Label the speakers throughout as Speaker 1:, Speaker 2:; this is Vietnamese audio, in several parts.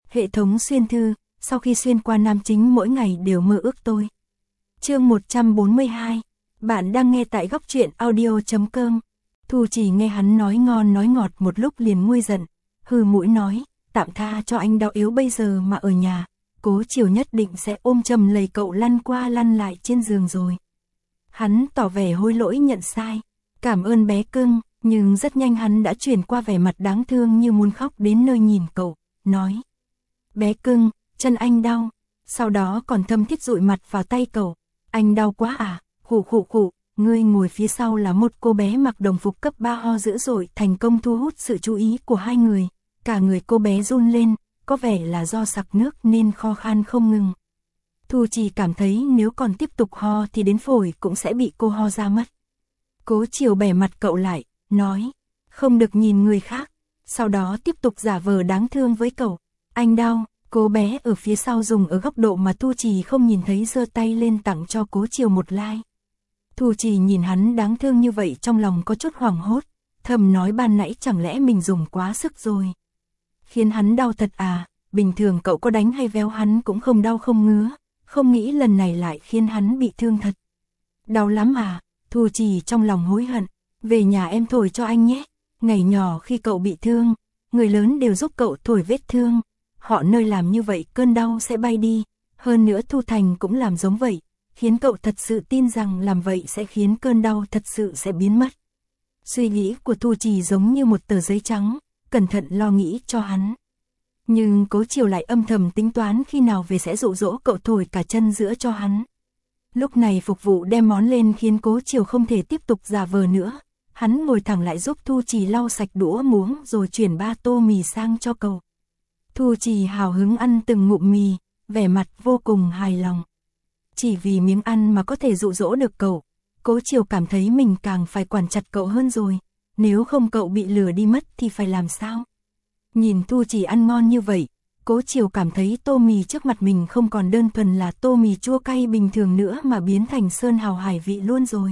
Speaker 1: Hệ thống xuyên thư, sau khi xuyên qua nam chính mỗi ngày đều mơ ước tôi. Chương 142, bạn đang nghe tại góc truyện audio.com. Thu Chỉ nghe hắn nói ngon nói ngọt một lúc liền nguôi giận, hừ mũi nói, tạm tha cho anh đau yếu bây giờ mà ở nhà, Cố Chiều nhất định sẽ ôm chầm lấy cậu lăn qua lăn lại trên giường rồi. Hắn tỏ vẻ hối lỗi nhận sai, cảm ơn bé cưng, nhưng rất nhanh hắn đã chuyển qua vẻ mặt đáng thương như muốn khóc đến nơi nhìn cậu, nói. Bé cưng, chân anh đau, sau đó còn thâm thiết dụi mặt vào tay cậu, anh đau quá à, khụ khụ khụ, ngươi ngồi phía sau là một cô bé mặc đồng phục cấp 3 ho dữ dội thành công thu hút sự chú ý của hai người, cả người cô bé run lên, có vẻ là do sặc nước nên kho khan không ngừng. Thu Chỉ cảm thấy nếu còn tiếp tục ho thì đến phổi cũng sẽ bị cô ho ra mất. Cố Chiều bẻ mặt cậu lại, nói, không được nhìn người khác, sau đó tiếp tục giả vờ đáng thương với cậu, anh đau. Cô bé ở phía sau dùng ở góc độ mà Thu Chỉ không nhìn thấy giơ tay lên tặng cho Cố Chiều một like. Thu Chỉ nhìn hắn đáng thương như vậy trong lòng có chút hoảng hốt, thầm nói ban nãy chẳng lẽ mình dùng quá sức rồi. Khiến hắn đau thật à, bình thường cậu có đánh hay véo hắn cũng không đau không ngứa, không nghĩ lần này lại khiến hắn bị thương thật. Đau lắm à, Thu Chỉ trong lòng hối hận, về nhà em thổi cho anh nhé, ngày nhỏ khi cậu bị thương, người lớn đều giúp cậu thổi vết thương. Họ nơi làm như vậy cơn đau sẽ bay đi, hơn nữa Thu Thành cũng làm giống vậy, khiến cậu thật sự tin rằng làm vậy sẽ khiến cơn đau thật sự sẽ biến mất. Suy nghĩ của Thu Chỉ giống như một tờ giấy trắng, cẩn thận lo nghĩ cho hắn. Nhưng Cố Chiều lại âm thầm tính toán khi nào về sẽ dụ dỗ cậu thổi cả chân giữa cho hắn. Lúc này phục vụ đem món lên khiến Cố Chiều không thể tiếp tục giả vờ nữa, hắn ngồi thẳng lại giúp Thu Chỉ lau sạch đũa muỗng rồi chuyển 3 tô mì sang cho cậu. Thu Chỉ hào hứng ăn từng ngụm mì, vẻ mặt vô cùng hài lòng. Chỉ vì miếng ăn mà có thể dụ dỗ được cậu, Cố Chiều cảm thấy mình càng phải quản chặt cậu hơn rồi, nếu không cậu bị lừa đi mất thì phải làm sao? Nhìn Thu Chỉ ăn ngon như vậy, Cố Chiều cảm thấy tô mì trước mặt mình không còn đơn thuần là tô mì chua cay bình thường nữa mà biến thành sơn hào hải vị luôn rồi.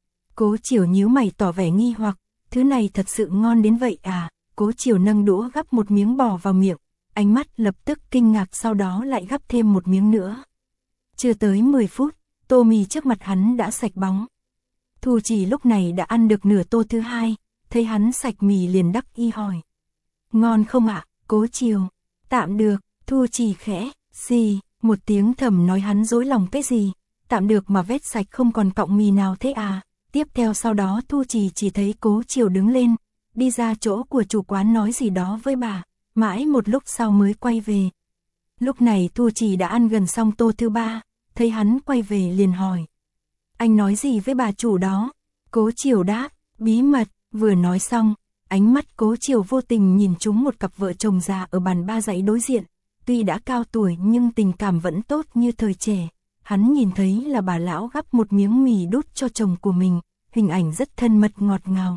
Speaker 1: Cố Chiều nhíu mày tỏ vẻ nghi hoặc, thứ này thật sự ngon đến vậy à? Cố Chiều nâng đũa gắp một miếng bò vào miệng. Ánh mắt lập tức kinh ngạc sau đó lại gắp thêm một miếng nữa. Chưa tới 10 phút, tô mì trước mặt hắn đã sạch bóng. Thu Chỉ lúc này đã ăn được nửa tô thứ hai, thấy hắn sạch mì liền đắc ý hỏi. Ngon không ạ, Cố Chiều? Tạm được, Thu Chỉ khẽ, xì, một tiếng thầm nói hắn dối lòng cái gì, tạm được mà vết sạch không còn cọng mì nào thế à. Tiếp theo sau đó Thu chỉ thấy Cố Chiều đứng lên, đi ra chỗ của chủ quán nói gì đó với bà. Mãi một lúc sau mới quay về. Lúc này Thu Chỉ đã ăn gần xong tô thứ 3, thấy hắn quay về liền hỏi. Anh nói gì với bà chủ đó? Cố Chiều đáp, bí mật, vừa nói xong, ánh mắt Cố Chiều vô tình nhìn trúng một cặp vợ chồng già ở bàn ba dãy đối diện. Tuy đã cao tuổi nhưng tình cảm vẫn tốt như thời trẻ. Hắn nhìn thấy là bà lão gắp một miếng mì đút cho chồng của mình, hình ảnh rất thân mật ngọt ngào.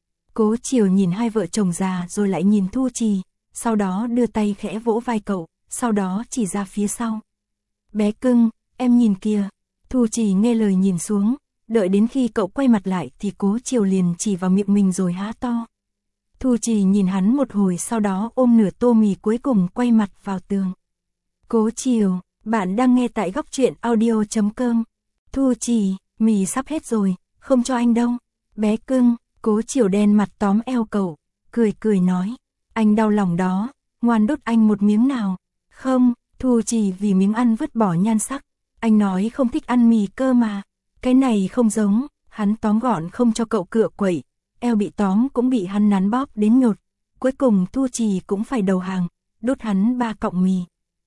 Speaker 1: Cố Chiều nhìn hai vợ chồng già rồi lại nhìn Thu Chỉ. Sau đó đưa tay khẽ vỗ vai cậu, sau đó chỉ ra phía sau. Bé cưng, em nhìn kìa. Thu Chỉ nghe lời nhìn xuống, đợi đến khi cậu quay mặt lại thì Cố Chiều liền chỉ vào miệng mình rồi há to. Thu Chỉ nhìn hắn một hồi sau đó ôm nửa tô mì cuối cùng quay mặt vào tường. Cố Chiều, bạn đang nghe tại góc truyện audio.com. Thu Chỉ, mì sắp hết rồi, không cho anh đâu. Bé cưng, Cố Chiều đen mặt tóm eo cậu, cười nói. Anh đau lòng đó, ngoan đút anh một miếng nào. Không, Thu Chỉ vì miếng ăn vứt bỏ nhan sắc. Anh nói không thích ăn mì cơ mà. Cái này không giống, hắn tóm gọn không cho cậu cựa quậy. Eo bị tóm cũng bị hắn nắn bóp đến nhột. Cuối cùng Thu Chỉ cũng phải đầu hàng, đút hắn 3 cọng mì.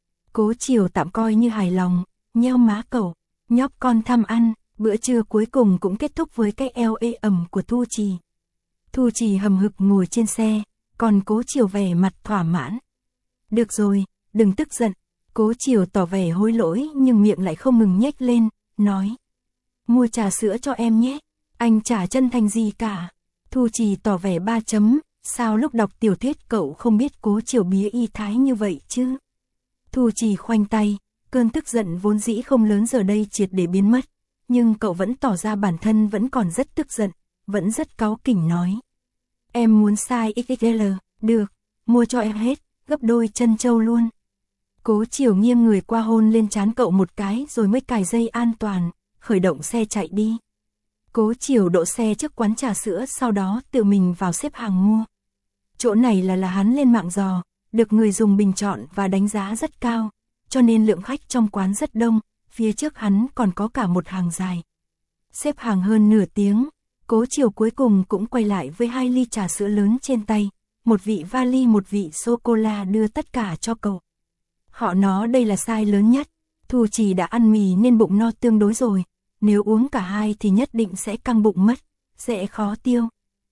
Speaker 1: Cố Chiều tạm coi như hài lòng, nheo má cậu, nhóc con tham ăn. Bữa trưa cuối cùng cũng kết thúc với cái eo ê ẩm của Thu Chỉ. Thu Chỉ hầm hực ngồi trên xe. Còn Cố Chiều vẻ mặt thỏa mãn. Được rồi, đừng tức giận. Cố Chiều tỏ vẻ hối lỗi nhưng miệng lại không ngừng nhếch lên, nói. Mua trà sữa cho em nhé, anh chả chân thành gì cả. Thu Chỉ tỏ vẻ 3 chấm, sao lúc đọc tiểu thuyết cậu không biết Cố Chiều bía y thái như vậy chứ? Thu Chỉ khoanh tay, cơn tức giận vốn dĩ không lớn giờ đây triệt để biến mất. Nhưng cậu vẫn tỏ ra bản thân vẫn còn rất tức giận, vẫn rất cáu kỉnh nói. Em muốn size XXL, được, mua cho em hết, gấp đôi chân châu luôn. Cố Chiều nghiêng người qua hôn lên trán cậu một cái rồi mới cài dây an toàn, khởi động xe chạy đi. Cố Chiều đỗ xe trước quán trà sữa, sau đó tự mình vào xếp hàng mua. Chỗ này là hắn lên mạng dò, được người dùng bình chọn và đánh giá rất cao, cho nên lượng khách trong quán rất đông, phía trước hắn còn có cả một hàng dài. Xếp hàng hơn nửa tiếng, Cố Chiều cuối cùng cũng quay lại với 2 ly trà sữa lớn trên tay, một vị vali một vị sô-cô-la đưa tất cả cho cậu. Họ nói đây là size lớn nhất, Thu Trì đã ăn mì nên bụng no tương đối rồi, nếu uống cả hai thì nhất định sẽ căng bụng mất, sẽ khó tiêu.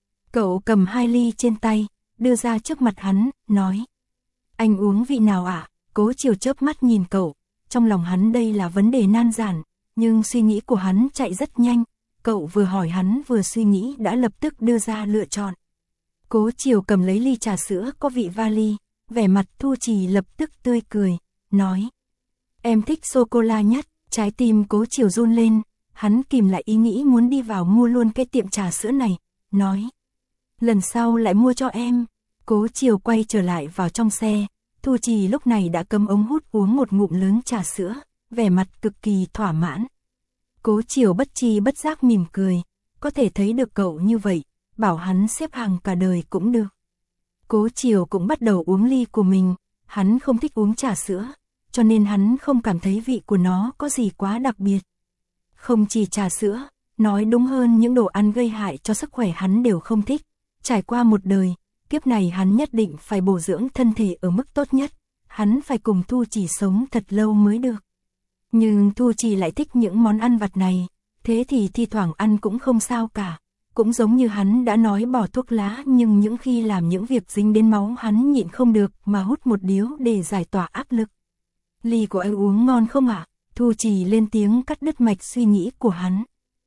Speaker 1: Cậu cầm 2 ly trên tay, đưa ra trước mặt hắn, nói: Anh uống vị nào ạ? Cố Chiều chớp mắt nhìn cậu, trong lòng hắn đây là vấn đề nan giải, nhưng suy nghĩ của hắn chạy rất nhanh, cậu vừa hỏi hắn vừa suy nghĩ đã lập tức đưa ra lựa chọn. Cố Chiều cầm lấy ly trà sữa có vị vali, vẻ mặt Thu Trì lập tức tươi cười, nói: Em thích sô-cô-la nhất. Trái tim Cố Chiều run lên, hắn kìm lại ý nghĩ muốn đi vào mua luôn cái tiệm trà sữa này, nói: Lần sau lại mua cho em. Cố Chiều quay trở lại vào trong xe, Thu Trì lúc này đã cầm ống hút uống một ngụm lớn trà sữa, vẻ mặt cực kỳ thỏa mãn. Cố Chiều bất tri bất giác mỉm cười, có thể thấy được cậu như vậy, bảo hắn xếp hàng cả đời cũng được. Cố Chiều cũng bắt đầu uống ly của mình, hắn không thích uống trà sữa, cho nên hắn không cảm thấy vị của nó có gì quá đặc biệt. Không chỉ trà sữa, nói đúng hơn những đồ ăn gây hại cho sức khỏe hắn đều không thích. Trải qua một đời, kiếp này hắn nhất định phải bổ dưỡng thân thể ở mức tốt nhất, hắn phải cùng Thu Trì sống thật lâu mới được. Nhưng Thu Trì lại thích những món ăn vặt này, thế thì thi thoảng ăn cũng không sao cả. Cũng giống như hắn đã nói bỏ thuốc lá, nhưng những khi làm những việc dính đến máu hắn nhịn không được mà hút một điếu để giải tỏa áp lực. Ly của anh uống ngon không ạ? Thu Trì lên tiếng cắt đứt mạch suy nghĩ của hắn.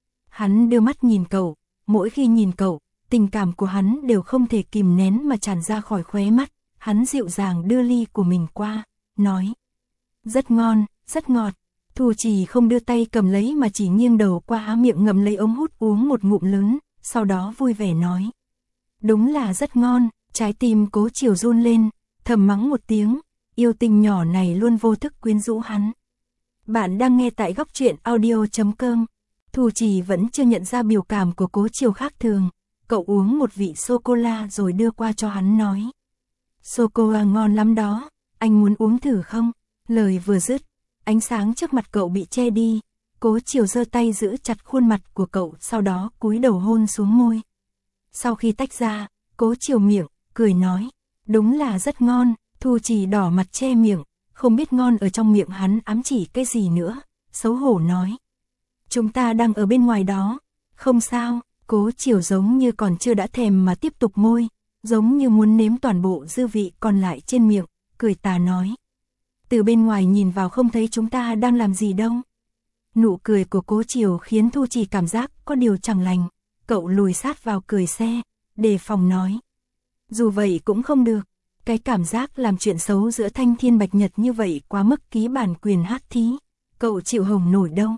Speaker 1: Hắn đưa mắt nhìn cậu, mỗi khi nhìn cậu, tình cảm của hắn đều không thể kìm nén mà tràn ra khỏi khóe mắt. Hắn dịu dàng đưa ly của mình qua, nói: Rất ngon, rất ngọt. Thu Trì không đưa tay cầm lấy mà chỉ nghiêng đầu qua miệng ngậm lấy ống hút uống một ngụm lớn, sau đó vui vẻ nói: Đúng là rất ngon. Trái tim Cố Chiều run lên, thầm mắng một tiếng, yêu tình nhỏ này luôn vô thức quyến rũ hắn. Bạn đang nghe tại Góc Truyện Audio.com. Thu Trì vẫn chưa nhận ra biểu cảm của Cố Chiều khác thường, cậu uống một vị sô-cô-la rồi đưa qua cho hắn nói: Sô-cô-la ngon lắm đó, anh muốn uống thử không? Lời vừa dứt, ánh sáng trước mặt cậu bị che đi, Cố Chiều giơ tay giữ chặt khuôn mặt của cậu, sau đó cúi đầu hôn xuống môi. Sau khi tách ra, Cố Chiều miệng, cười nói: Đúng là rất ngon. Thu Trì đỏ mặt che miệng, không biết ngon ở trong miệng hắn ám chỉ cái gì nữa, xấu hổ nói: Chúng ta đang ở bên ngoài đó. Không sao. Cố Chiều giống như còn chưa đã thèm mà tiếp tục môi, giống như muốn nếm toàn bộ dư vị còn lại trên miệng, cười tà nói: Từ bên ngoài nhìn vào không thấy chúng ta đang làm gì đâu. Nụ cười của Cố Chiều khiến Thu Trì cảm giác có điều chẳng lành, cậu lùi sát vào cười xe, đề phòng nói: Dù vậy cũng không được, cái cảm giác làm chuyện xấu giữa Thanh Thiên Bạch Nhật như vậy quá mức ký bản quyền hát thí, cậu chịu hồng nổi đâu.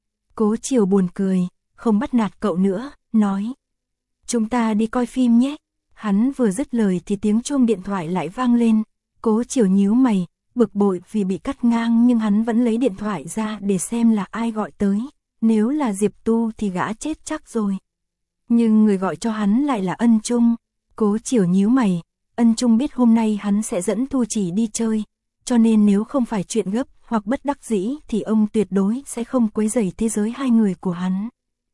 Speaker 1: Cố Chiều buồn cười, không bắt nạt cậu nữa, nói: Chúng ta đi coi phim nhé. Hắn vừa dứt lời thì tiếng chuông điện thoại lại vang lên, Cố Chiều nhíu mày, bực bội vì bị cắt ngang, nhưng hắn vẫn lấy điện thoại ra để xem là ai gọi tới. Nếu là Diệp Tu thì gã chết chắc rồi. Nhưng người gọi cho hắn lại là Ân Trung. Cố Chiều nhíu mày, Ân Trung biết hôm nay hắn sẽ dẫn Thu Trì đi chơi, cho nên nếu không phải chuyện gấp hoặc bất đắc dĩ thì ông tuyệt đối sẽ không quấy rầy thế giới hai người của hắn.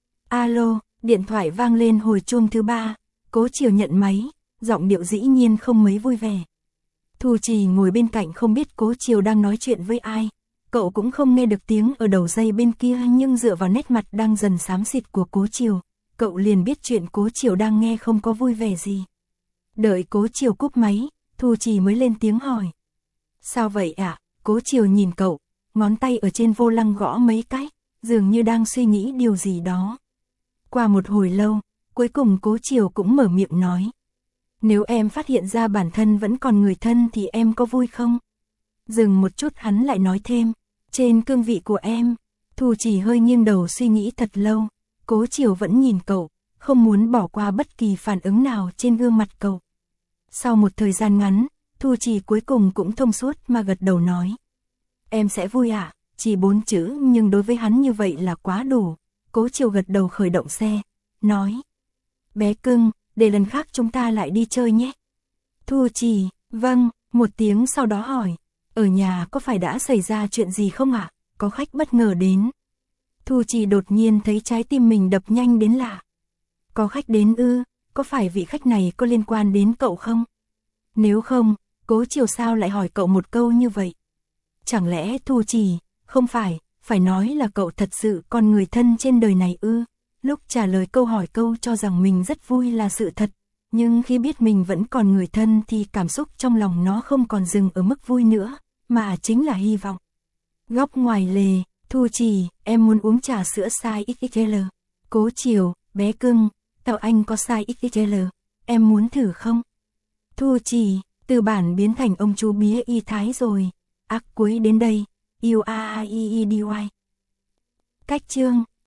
Speaker 1: Alo, điện thoại vang lên hồi chuông thứ 3, Cố Chiều nhận máy, giọng điệu dĩ nhiên không mấy vui vẻ. Thu Trì ngồi bên cạnh không biết Cố Chiều đang nói chuyện với ai, cậu cũng không nghe được tiếng ở đầu dây bên kia, nhưng dựa vào nét mặt đang dần xám xịt của Cố Chiều, cậu liền biết chuyện Cố Chiều đang nghe không có vui vẻ gì. Đợi Cố Chiều cúp máy, Thu Trì mới lên tiếng hỏi: Sao vậy ạ? Cố Chiều nhìn cậu, ngón tay ở trên vô lăng gõ mấy cái, dường như đang suy nghĩ điều gì đó. Qua một hồi lâu, cuối cùng Cố Chiều cũng mở miệng nói: Nếu em phát hiện ra bản thân vẫn còn người thân thì em có vui không? Dừng một chút hắn lại nói thêm: Trên cương vị của em. Thu Trì hơi nghiêng đầu suy nghĩ thật lâu, Cố Chiều vẫn nhìn cậu, không muốn bỏ qua bất kỳ phản ứng nào trên gương mặt cậu. Sau một thời gian ngắn, Thu Trì cuối cùng cũng thông suốt mà gật đầu nói. Em sẽ vui ạ, chỉ 4 chữ nhưng đối với hắn như vậy là quá đủ. Cố Chiều gật đầu khởi động xe, nói. Bé cưng, để lần khác chúng ta lại đi chơi nhé. Thu Trì, vâng, một tiếng sau đó hỏi. Ở nhà có phải đã xảy ra chuyện gì không ạ? Có khách bất ngờ đến. Thu Trì đột nhiên thấy trái tim mình đập nhanh đến lạ. Có khách đến ư, có phải vị khách này có liên quan đến cậu không? Nếu không, Cố Chiều sao lại hỏi cậu một câu như vậy? Chẳng lẽ Thu Trì, không phải nói là cậu thật sự còn người thân trên đời này ư? Lúc trả lời câu hỏi câu cho rằng mình rất vui là sự thật, nhưng khi biết mình vẫn còn người thân thì cảm xúc trong lòng nó không còn dừng ở mức vui nữa, mà chính là hy vọng. Góc ngoài lề, Thu Trì, em muốn uống trà sữa size XXL. Cố Chiều, bé cưng, tao anh có size XXL, em muốn thử không? Thu Trì, từ bản biến thành ông chú bía y thái rồi. Ác cuối đến đây, yêu a i e d y. Cách chương